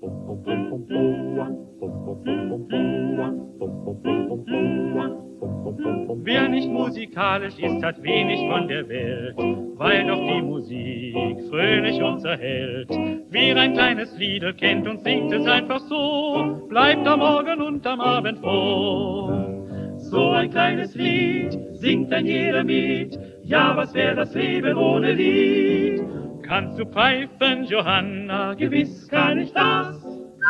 Wer nicht musikalisch ist, hat wenig von der Welt, weil doch die Musik fröhlich uns erhält. Wer ein kleines Lied kennt und singt es einfach so, bleibt am Morgen und am Abend froh. So ein kleines Lied singt dann jeder mit, ja, was wär das Leben ohne Lied? Kannst du pfeifen, Johanna? Gewiss kann ich das.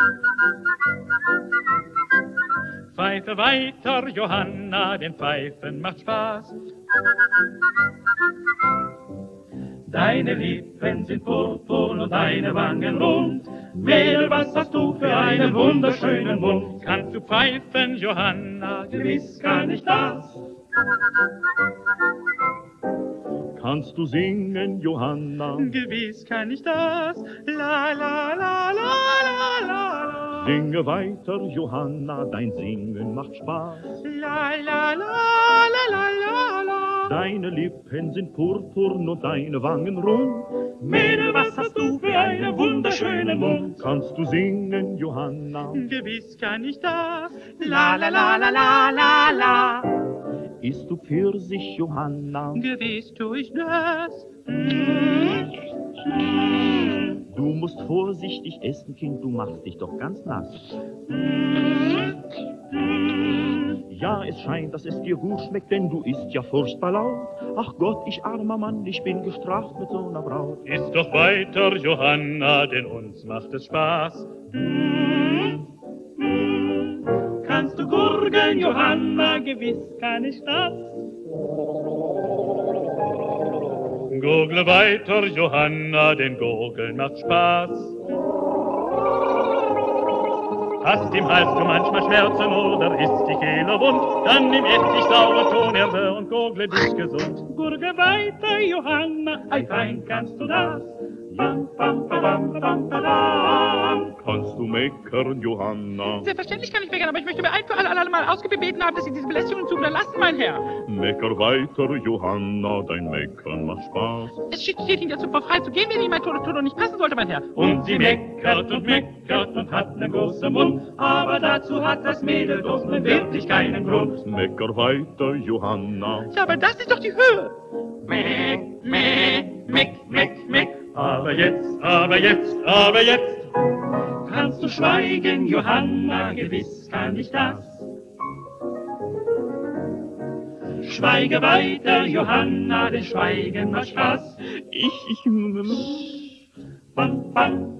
Pfeife weiter, Johanna, denn Pfeifen macht Spaß. Deine Lippen sind purpurn und deine Wangen rund. Mädel, was hast du für einen wunderschönen Mund? Kannst du pfeifen, Johanna? Gewiss kann ich das. Kannst du singen, Johanna? Gewiss kann ich das. La la la la la la. Singe weiter, Johanna, dein Singen macht Spaß. La la la la la la la. Deine Lippen sind purpurn und deine Wangen rund. Mädel, was hast du für einen wunderschönen Mund? Kannst du singen, Johanna? Gewiss kann ich das. La la la la la la la. Isst du Pfirsich, Johanna? Gewiss tu ich das. Du musst vorsichtig essen, Kind, du machst dich doch ganz nass. Ja, es scheint, dass es dir gut schmeckt, denn du isst ja furchtbar laut. Ach Gott, ich armer Mann, ich bin gestraft mit so einer Braut. Iss doch weiter, Johanna, denn uns macht es Spaß. Kannst du gurgeln, Johanna? Gewiss kann ich das. Gurgle weiter, Johanna, denn Gurgeln macht Spaß. Hast im Hals du manchmal Schmerzen oder ist die Kehle wund, dann nimm Essig, saure Tonerde und gurgle dich gesund. Gurgle weiter, Johanna, ei fein kannst du das. Bam, bam, bam, bam, bam. Kannst du meckern, Johanna? Selbstverständlich kann ich meckern, aber ich möchte mir ein für alle Mal ausgebeten haben, dass Sie diese Belästigung zu unterlassen, mein Herr. Mecker weiter, Johanna, dein Meckern macht Spaß. Es steht Ihnen dazu frei zu gehen, wenn Ihnen mein Ton nicht passen sollte, mein Herr. Und sie meckert und hat nen großen Mund, aber dazu hat das Mädel doch nun wirklich keinen Grund. Mecker weiter, Johanna. Ja, aber das ist doch die Höhe. Meck, meck, meck, meck, meck. Aber jetzt, kannst du schweigen, Johanna, gewiss kann ich das. Schweige weiter, Johanna, denn Schweigen macht Spaß. Ich. Bam, bam.